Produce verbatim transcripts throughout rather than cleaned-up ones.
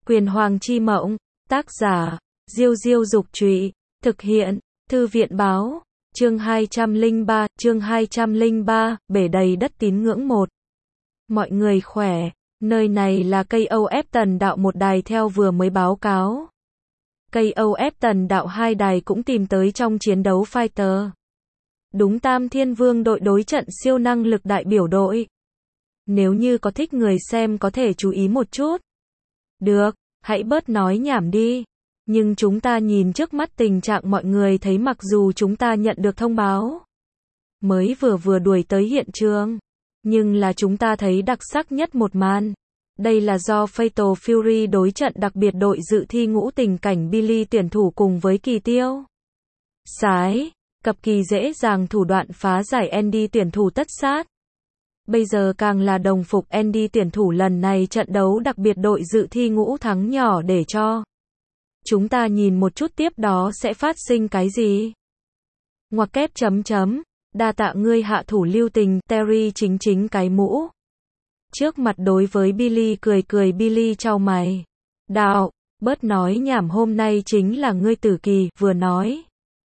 Quyền Hoàng chi mộng, tác giả, Diêu Diêu Dục Trụy, thực hiện, Thư viện Báo, chương hai trăm lẻ ba, chương hai trăm lẻ ba, bể đầy đất tín ngưỡng một. Mọi người khỏe, nơi này là ca o ép Tần Đạo một đài theo vừa mới báo cáo. ca o ép Tần Đạo hai đài cũng tìm tới trong chiến đấu Fighter. Đúng Tam Thiên Vương đội đối trận siêu năng lực đại biểu đội. Nếu như có thích người xem có thể chú ý một chút. Được, hãy bớt nói nhảm đi. Nhưng chúng ta nhìn trước mắt tình trạng mọi người thấy mặc dù chúng ta nhận được thông báo. Mới vừa vừa đuổi tới hiện trường. Nhưng là chúng ta thấy đặc sắc nhất một màn. Đây là do Fatal Fury đối trận đặc biệt đội dự thi ngũ tình cảnh Billy tuyển thủ cùng với Kỳ Tiêu. Sái, cập kỳ dễ dàng thủ đoạn phá giải Andy tuyển thủ tất sát. Bây giờ càng là đồng phục Andy tuyển thủ lần này trận đấu đặc biệt đội dự thi ngũ thắng nhỏ để cho. Chúng ta nhìn một chút tiếp đó sẽ phát sinh cái gì. Ngoặc kép chấm chấm, đa tạ ngươi hạ thủ lưu tình, Terry chính chính cái mũ. Trước mặt đối với Billy cười cười Billy chau mày. Đạo, bớt nói nhảm hôm nay chính là ngươi tử kỳ, vừa nói.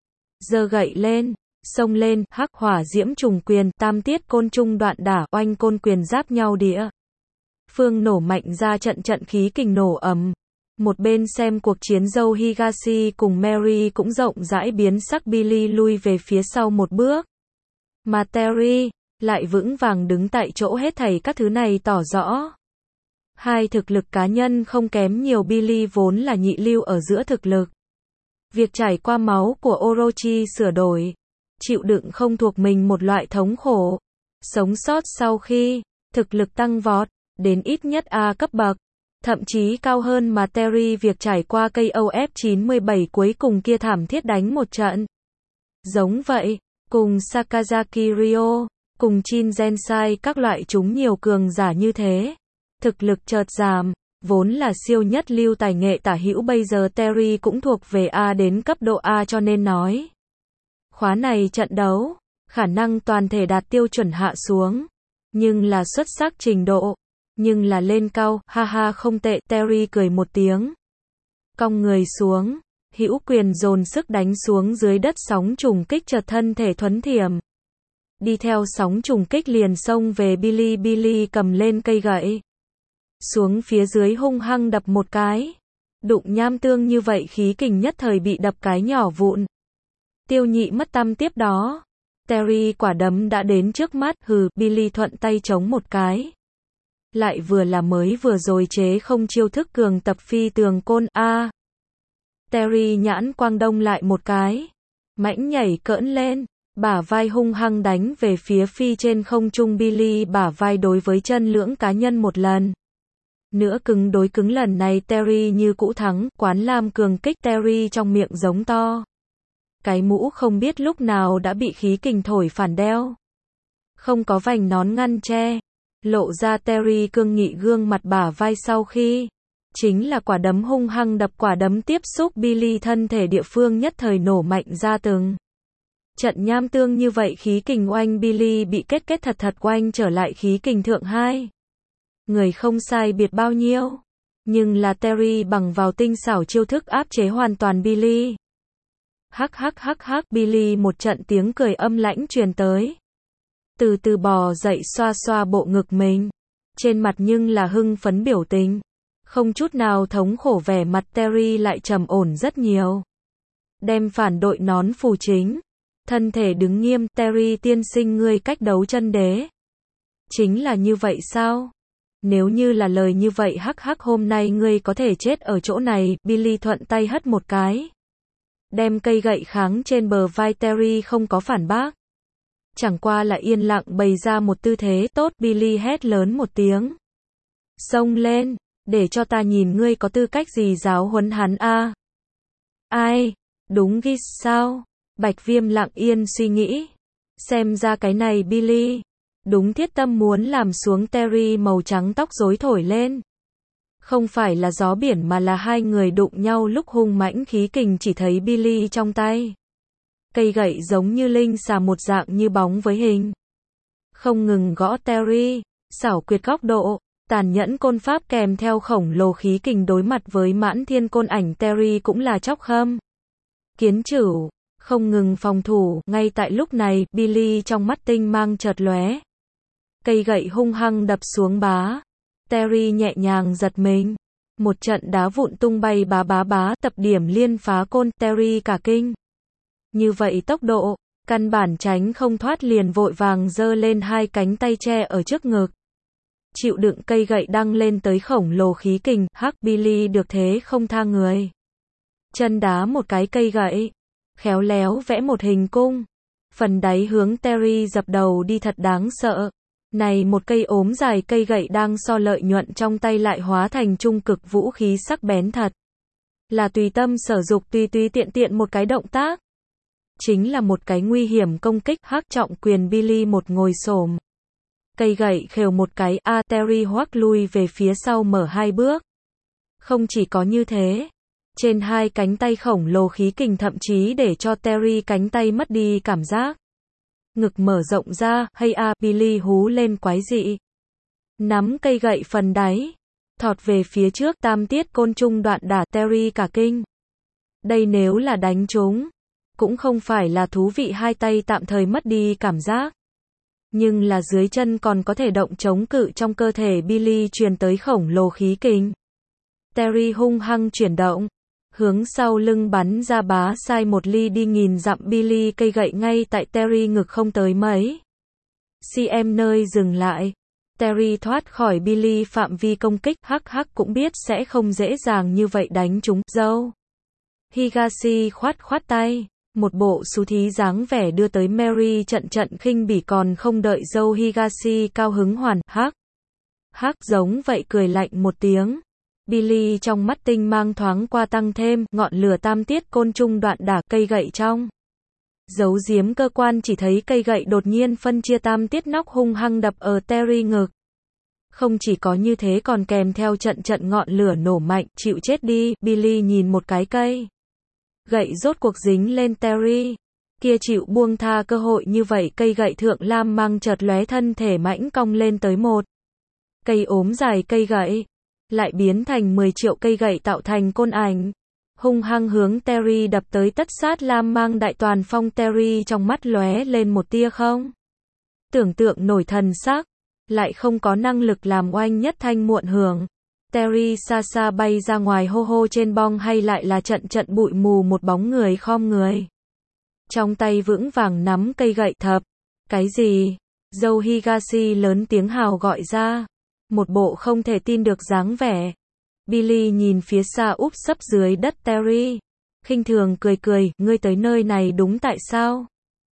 Giơ gậy lên, xông lên, hắc hỏa diễm trùng quyền, tam tiết côn trung đoạn đả, oanh côn quyền giáp nhau đĩa. Phương nổ mạnh ra trận trận khí kình nổ ầm. Một bên xem cuộc chiến dâu Higashi cùng Mary cũng rộng rãi biến sắc Billy lui về phía sau một bước. Mà Terry lại vững vàng đứng tại chỗ hết thảy các thứ này tỏ rõ. Hai thực lực cá nhân không kém nhiều Billy vốn là nhị lưu ở giữa thực lực. Việc trải qua máu của Orochi sửa đổi. Chịu đựng không thuộc mình một loại thống khổ. Sống sót sau khi thực lực tăng vọt, đến ít nhất A cấp bậc. Thậm chí cao hơn mà Terry việc trải qua ca o ép chín mươi bảy cuối cùng kia thảm thiết đánh một trận. Giống vậy, cùng Sakazaki Ryo, cùng Shin Gensai các loại chúng nhiều cường giả như thế. Thực lực chợt giảm, vốn là siêu nhất lưu tài nghệ tả hữu bây giờ Terry cũng thuộc về A đến cấp độ A cho nên nói. Khóa này trận đấu, khả năng toàn thể đạt tiêu chuẩn hạ xuống. Nhưng là xuất sắc trình độ. Nhưng là lên cao, ha ha không tệ, Terry cười một tiếng. Cong người xuống, hữu quyền dồn sức đánh xuống dưới đất sóng trùng kích chợt thân thể thuấn thiểm. Đi theo sóng trùng kích liền xông về Billy Billy cầm lên cây gậy. Xuống phía dưới hung hăng đập một cái. Đụng nham tương như vậy khí kình nhất thời bị đập cái nhỏ vụn. Tiêu nhị mất tăm tiếp đó. Terry quả đấm đã đến trước mắt, hừ, Billy thuận tay chống một cái. Lại vừa là mới vừa rồi chế không chiêu thức cường tập phi tường côn A. Terry nhãn quang đông lại một cái. Mãnh nhảy cỡn lên. Bả vai hung hăng đánh về phía phi trên không trung Billy bả vai đối với chân lưỡng cá nhân một lần. Nữa cứng đối cứng lần này Terry như cũ thắng, quán lam cường kích Terry trong miệng giống to. Cái mũ không biết lúc nào đã bị khí kình thổi phản đeo. Không có vành nón ngăn che. Lộ ra Terry cương nghị gương mặt bả vai sau khi. Chính là quả đấm hung hăng đập quả đấm tiếp xúc Billy thân thể địa phương nhất thời nổ mạnh ra từng. Trận nham tương như vậy khí kình oanh Billy bị kết kết thật thật oanh trở lại khí kình thượng hai. Người không sai biệt bao nhiêu. Nhưng là Terry bằng vào tinh xảo chiêu thức áp chế hoàn toàn Billy. Hắc hắc hắc hắc Billy một trận tiếng cười âm lãnh truyền tới. Từ từ bò dậy xoa xoa bộ ngực mình. Trên mặt nhưng là hưng phấn biểu tình. Không chút nào thống khổ vẻ mặt Terry lại trầm ổn rất nhiều. Đem phản đội nón phù chính. Thân thể đứng nghiêm, Terry tiên sinh ngươi cách đấu chân đế. Chính là như vậy sao? Nếu như là lời như vậy hắc hắc hôm nay ngươi có thể chết ở chỗ này, Billy thuận tay hất một cái. Đem cây gậy kháng trên bờ vai Terry không có phản bác. Chẳng qua là yên lặng bày ra một tư thế tốt Billy hét lớn một tiếng. Xông lên, để cho ta nhìn ngươi có tư cách gì giáo huấn hắn a. À? Ai? Đúng ghi sao? Bạch Viêm lặng yên suy nghĩ. Xem ra cái này Billy. Đúng thiết tâm muốn làm xuống Terry màu trắng tóc rối thổi lên. Không phải là gió biển mà là hai người đụng nhau lúc hung mãnh khí kình chỉ thấy Billy trong tay. Cây gậy giống như linh xà một dạng như bóng với hình. Không ngừng gõ Terry, xảo quyệt góc độ, Tàn nhẫn côn pháp kèm theo khổng lồ khí kình đối mặt với mãn thiên côn ảnh Terry cũng là chóc khâm. Kiến chửu, không ngừng phòng thủ, ngay tại lúc này, Billy trong mắt tinh mang chợt lóe. Cây gậy hung hăng đập xuống bá. Terry nhẹ nhàng giật mình. Một trận đá vụn tung bay bá bá bá, tập điểm liên phá côn, Terry cả kinh. Như vậy tốc độ, căn bản tránh không thoát, liền vội vàng giơ lên hai cánh tay che ở trước ngực. Chịu đựng cây gậy đăng lên tới khổng lồ khí kình, hắc Billy được thế không tha người. Chân đá một cái cây gậy, khéo léo vẽ một hình cung. Phần đáy hướng Terry dập đầu đi thật đáng sợ. Này một cây ốm dài cây gậy đang so lợi nhuận trong tay lại hóa thành trung cực vũ khí sắc bén thật. Là tùy tâm sở dục, tùy tùy tiện tiện một cái động tác. Chính là một cái nguy hiểm công kích, hắc trọng quyền Billy một ngồi xổm. Cây gậy khều một cái, a Terry hoắc lui về phía sau mở hai bước. Không chỉ có như thế, trên hai cánh tay khổng lồ khí kình thậm chí để cho Terry cánh tay mất đi cảm giác. Ngực mở rộng ra, hay a, Billy hú lên quái dị. Nắm cây gậy phần đáy, thọt về phía trước, tam tiết côn trung đoạn đả, Terry cả kinh. Đây nếu là đánh trúng, cũng không phải là thú vị, hai tay tạm thời mất đi cảm giác. Nhưng là dưới chân còn có thể động chống cự, trong cơ thể Billy truyền tới khổng lồ khí kình. Terry hung hăng chuyển động, hướng sau lưng bắn ra bá sai một ly đi nghìn dặm, Billy cây gậy ngay tại Terry ngực không tới mấy cm nơi dừng lại. Terry thoát khỏi Billy phạm vi công kích, hắc hắc cũng biết sẽ không dễ dàng như vậy đánh trúng. Dâu Higashi khoát khoát tay, một bộ xú thí dáng vẻ đưa tới Mary trận trận khinh bỉ, còn không đợi dâu Higashi cao hứng hoàn, hắc hắc giống vậy cười lạnh một tiếng. Billy trong mắt tinh mang thoáng qua tăng thêm, ngọn lửa tam tiết côn trung đoạn đả, cây gậy trong giấu giếm cơ quan, chỉ thấy cây gậy đột nhiên phân chia tam tiết nóc hung hăng đập ở Terry ngực. Không chỉ có như thế còn kèm theo trận trận ngọn lửa nổ mạnh, chịu chết đi. Billy nhìn một cái cây gậy rốt cuộc dính lên Terry, kia chịu buông tha cơ hội như vậy, cây gậy thượng lam mang chợt lóe, thân thể mãnh cong lên tới một cây ốm dài cây gậy, lại biến thành mười triệu cây gậy tạo thành côn ảnh, hung hăng hướng Terry đập tới, tất sát lam mang đại toàn phong. Terry trong mắt lóe lên một tia không tưởng tượng nổi thần sắc, lại không có năng lực làm oanh nhất thanh muộn hưởng. Terry xa xa bay ra ngoài, hô hô trên bong hay lại là trận trận bụi mù, một bóng người khom người, trong tay vững vàng nắm cây gậy. Thập, cái gì? Dâu Higashi lớn tiếng hào gọi ra, một bộ không thể tin được dáng vẻ. Billy nhìn phía xa úp sấp dưới đất Terry, khinh thường cười cười, ngươi tới nơi này đúng tại sao?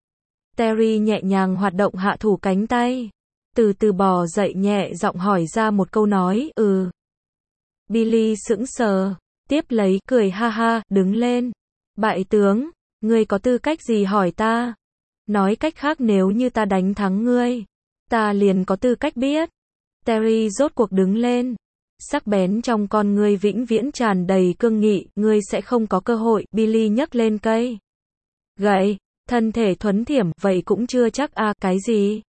Terry nhẹ nhàng hoạt động hạ thủ cánh tay, từ từ bò dậy, nhẹ giọng hỏi ra một câu nói, ừ. Billy sững sờ, tiếp lấy, cười ha ha, đứng lên. Bại tướng, ngươi có tư cách gì hỏi ta? Nói cách khác, nếu như ta đánh thắng ngươi, ta liền có tư cách biết. Terry rốt cuộc đứng lên, sắc bén trong con ngươi vĩnh viễn tràn đầy cương nghị, ngươi sẽ không có cơ hội. Billy nhấc lên cây gậy, thân thể thuấn thiểm, vậy cũng chưa chắc à, cái gì?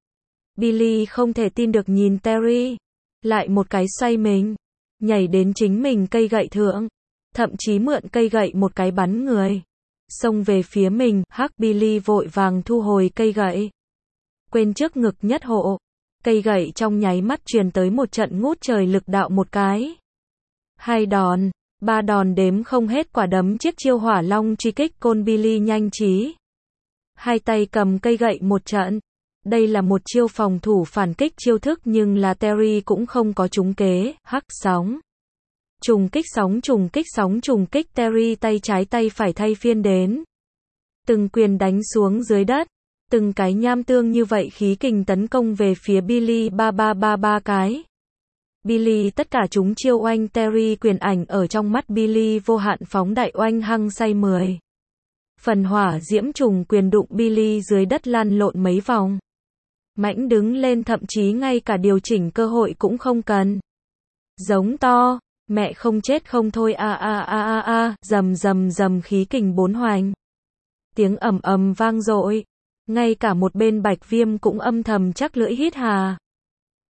Billy không thể tin được nhìn Terry, lại một cái xoay mình, nhảy đến chính mình cây gậy thượng, thậm chí mượn cây gậy một cái bắn người, xông về phía mình. Hắc Billy vội vàng thu hồi cây gậy, quên trước ngực nhất hộ. Cây gậy trong nháy mắt truyền tới một trận ngút trời lực đạo, một cái, hai đòn, ba đòn đếm không hết quả đấm, chiếc chiêu hỏa long truy kích côn. Billy nhanh trí, hai tay cầm cây gậy một trận. Đây là một chiêu phòng thủ phản kích chiêu thức, nhưng là Terry cũng không có trúng kế. Hắc sóng trùng kích, sóng trùng kích, sóng trùng kích. Terry tay trái tay phải thay phiên đến, từng quyền đánh xuống dưới đất, từng cái nham tương như vậy khí kình tấn công về phía Billy, ba ba ba ba cái. Billy tất cả chúng chiêu oanh Terry quyền ảnh ở trong mắt Billy vô hạn phóng đại, oanh hăng say mười phần hỏa diễm trùng quyền đụng Billy dưới đất lăn lộn mấy vòng, mãnh đứng lên, thậm chí ngay cả điều chỉnh cơ hội cũng không cần. Giống to, mẹ không chết không thôi, a a a a a, rầm rầm rầm khí kình bốn hoành. Tiếng ầm ầm vang dội, ngay cả một bên Bạch Viêm cũng âm thầm chắc lưỡi hít hà.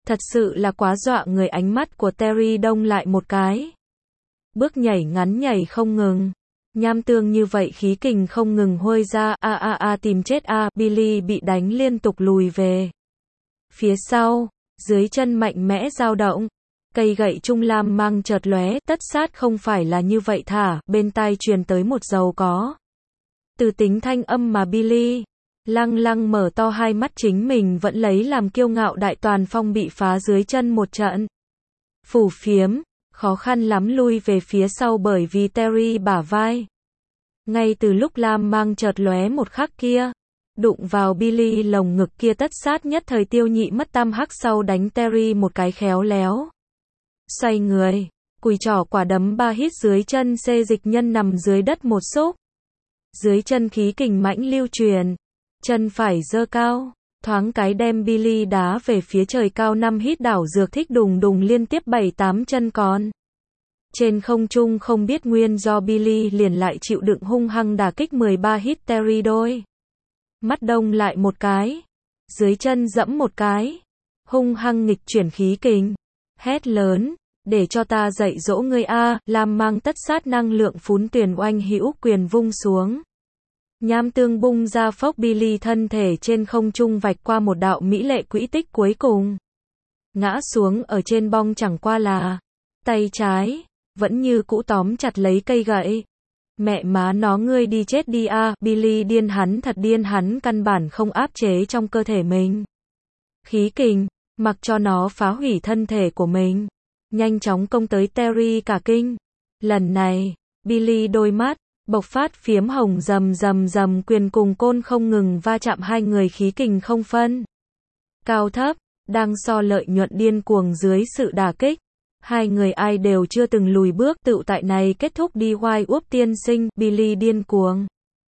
Thật sự là quá dọa người, ánh mắt của Terry đông lại một cái. Bước nhảy ngắn nhảy không ngừng. Nham tương như vậy khí kình không ngừng huơi ra, a a a tìm chết a, Billy bị đánh liên tục lùi về. Phía sau, dưới chân mạnh mẽ dao động. Cây gậy trung lam mang chợt lóe, tất sát không phải là như vậy thả, bên tai truyền tới một dầu có. Từ tính thanh âm mà Billy lăng lăng mở to hai mắt, chính mình vẫn lấy làm kiêu ngạo đại toàn phong bị phá dưới chân một trận. Phủ phiếm, khó khăn lắm lui về phía sau bởi vì Terry bả vai. Ngay từ lúc lam mang chợt lóe một khắc kia, đụng vào Billy lồng ngực kia, tất sát nhất thời tiêu nhị mất tam hắc, sau đánh Terry một cái khéo léo. Xoay người, cùi trỏ quả đấm ba hít dưới chân xê dịch nhân nằm dưới đất một xúc. Dưới chân khí kình mãnh lưu truyền, chân phải giơ cao, thoáng cái đem Billy đá về phía trời cao, năm hít đảo dược thích đùng đùng liên tiếp bảy tám chân con. Trên không trung không biết nguyên do Billy liền lại chịu đựng hung hăng đả kích mười ba hít Terry đôi. Mắt đông lại một cái, dưới chân dẫm một cái, hung hăng nghịch chuyển khí kình, hét lớn, để cho ta dạy dỗ ngươi a, làm mang tất sát năng lượng phún tuyền oanh hữu quyền vung xuống. Nham tương bung ra phốc, Billy thân thể trên không trung vạch qua một đạo mỹ lệ quỹ tích cuối cùng. Ngã xuống ở trên bong, chẳng qua là tay trái vẫn như cũ tóm chặt lấy cây gậy. Mẹ má nó, ngươi đi chết đi a, Billy điên, hắn thật điên, hắn căn bản không áp chế trong cơ thể mình khí kình, mặc cho nó phá hủy thân thể của mình. Nhanh chóng công tới, Terry cả kinh. Lần này, Billy đôi mắt bộc phát phiếm hồng, rầm rầm rầm, quyền cùng côn không ngừng va chạm, hai người khí kình không phân cao thấp, đang so lợi nhuận điên cuồng dưới sự đả kích. Hai người ai đều chưa từng lùi bước, tựu tại này kết thúc đi. Hoài úp tiên sinh, Billy điên cuồng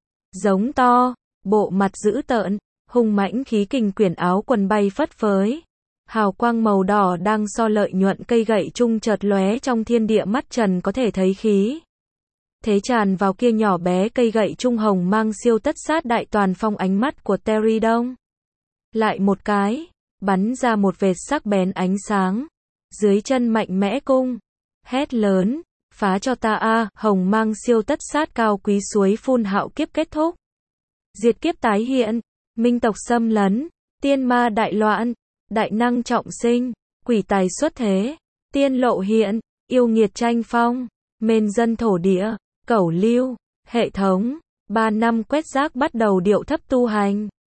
giống to, bộ mặt dữ tợn, hung mãnh khí kình quyển áo quần bay phất phới. Hào quang màu đỏ đang so lợi nhuận cây gậy trung chợt lóe trong thiên địa, mắt trần có thể thấy khí thế tràn vào kia nhỏ bé cây gậy trung hồng mang siêu tất sát đại toàn phong. Ánh mắt của Terry đông lại một cái, bắn ra một vệt sắc bén ánh sáng. Dưới chân mạnh mẽ cung, hét lớn, phá cho ta a, hồng mang siêu tất sát cao quý suối phun hạo kiếp kết thúc. Diệt kiếp tái hiện, minh tộc xâm lấn, tiên ma đại loạn, đại năng trọng sinh, quỷ tài xuất thế, tiên lộ hiện, yêu nghiệt tranh phong, mên dân thổ địa, cẩu lưu, hệ thống, ba năm quét rác bắt đầu điệu thấp tu hành.